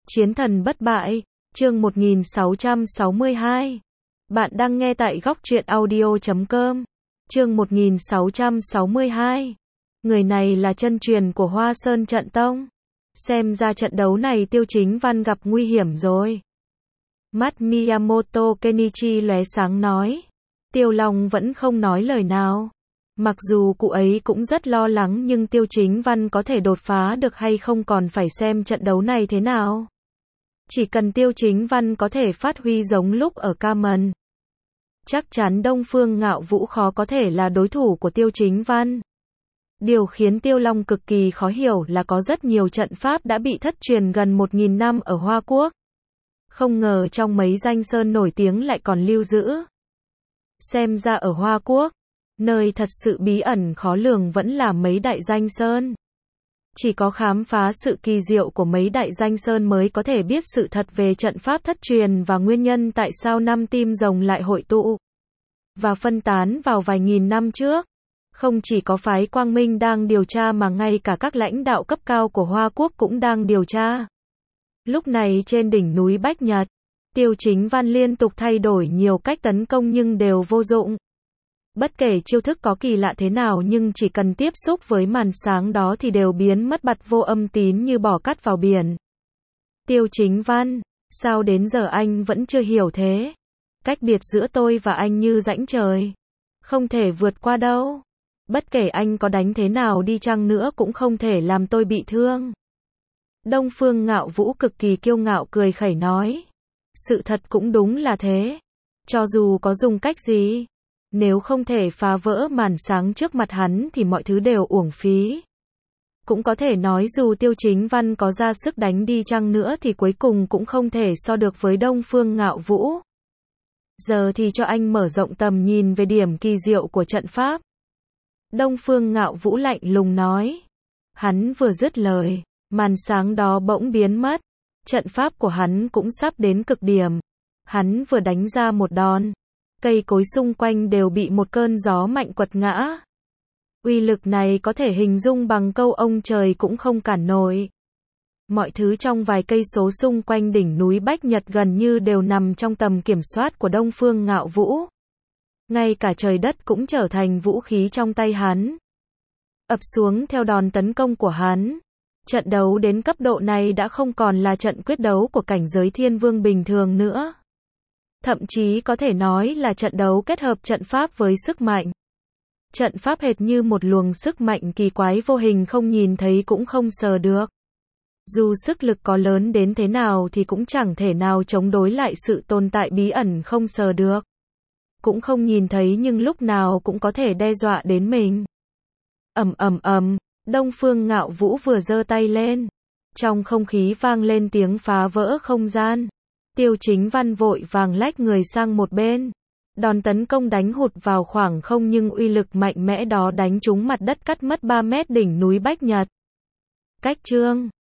Chiến thần bất bại, chương 1662. Bạn đang nghe tại góc truyện audio.com. Chương 1662. Người này là chân truyền của Hoa Sơn Trận Tông. Xem ra trận đấu này Tiêu Chính Văn gặp nguy hiểm rồi. Mắt Miyamoto Kenichi lóe sáng nói. Tiêu Long vẫn không nói lời nào. Mặc dù cụ ấy cũng rất lo lắng nhưng Tiêu Chính Văn có thể đột phá được hay không còn phải xem trận đấu này thế nào. Chỉ cần Tiêu Chính Văn có thể phát huy giống lúc ở Kamen, chắc chắn Đông Phương Ngạo Vũ khó có thể là đối thủ của Tiêu Chính Văn. Điều khiến Tiêu Long cực kỳ khó hiểu là có rất nhiều trận pháp đã bị thất truyền gần 1000 năm ở Hoa Quốc. Không ngờ trong mấy danh sơn nổi tiếng lại còn lưu giữ. Xem ra ở Hoa Quốc, nơi thật sự bí ẩn khó lường vẫn là mấy đại danh sơn. Chỉ có khám phá sự kỳ diệu của mấy đại danh sơn mới có thể biết sự thật về trận pháp thất truyền và nguyên nhân tại sao 5 tim rồng lại hội tụ và phân tán vào vài nghìn năm trước. Không chỉ có phái Quang Minh đang điều tra mà ngay cả các lãnh đạo cấp cao của Hoa Quốc cũng đang điều tra. Lúc này trên đỉnh núi Bách Nhật, Tiêu Chính Văn liên tục thay đổi nhiều cách tấn công nhưng đều vô dụng. Bất kể chiêu thức có kỳ lạ thế nào nhưng chỉ cần tiếp xúc với màn sáng đó thì đều biến mất bặt vô âm tín như bỏ cát vào biển. Tiêu Chính Văn, sao đến giờ anh vẫn chưa hiểu thế? Cách biệt giữa tôi và anh như rãnh trời. Không thể vượt qua đâu. Bất kể anh có đánh thế nào đi chăng nữa cũng không thể làm tôi bị thương. Đông Phương Ngạo Vũ cực kỳ kiêu ngạo cười khẩy nói. Sự thật cũng đúng là thế. Cho dù có dùng cách gì, nếu không thể phá vỡ màn sáng trước mặt hắn thì mọi thứ đều uổng phí. Cũng có thể nói dù Tiêu Chính Văn có ra sức đánh đi chăng nữa thì cuối cùng cũng không thể so được với Đông Phương Ngạo Vũ. Giờ thì cho anh mở rộng tầm nhìn về điểm kỳ diệu của trận pháp. Đông Phương Ngạo Vũ lạnh lùng nói. Hắn vừa dứt lời, màn sáng đó bỗng biến mất. Trận pháp của hắn cũng sắp đến cực điểm. Hắn vừa đánh ra một đòn, cây cối xung quanh đều bị một cơn gió mạnh quật ngã. Uy lực này có thể hình dung bằng câu ông trời cũng không cản nổi. Mọi thứ trong vài cây số xung quanh đỉnh núi Bách Nhật gần như đều nằm trong tầm kiểm soát của Đông Phương Ngạo Vũ. Ngay cả trời đất cũng trở thành vũ khí trong tay hắn. Ập xuống theo đòn tấn công của hắn. Trận đấu đến cấp độ này đã không còn là trận quyết đấu của cảnh giới thiên vương bình thường nữa. Thậm chí có thể nói là trận đấu kết hợp trận pháp với sức mạnh. Trận pháp hệt như một luồng sức mạnh kỳ quái vô hình không nhìn thấy cũng không sờ được. Dù sức lực có lớn đến thế nào thì cũng chẳng thể nào chống đối lại sự tồn tại bí ẩn không sờ được. Cũng không nhìn thấy nhưng lúc nào cũng có thể đe dọa đến mình. Ầm ầm ầm, Đông Phương Ngạo Vũ vừa giơ tay lên. Trong không khí vang lên tiếng phá vỡ không gian. Tiêu Chính Văn vội vàng lách người sang một bên. Đòn tấn công đánh hụt vào khoảng không nhưng uy lực mạnh mẽ đó đánh trúng mặt đất cắt mất 3 mét đỉnh núi Bách Nhật. Cách chương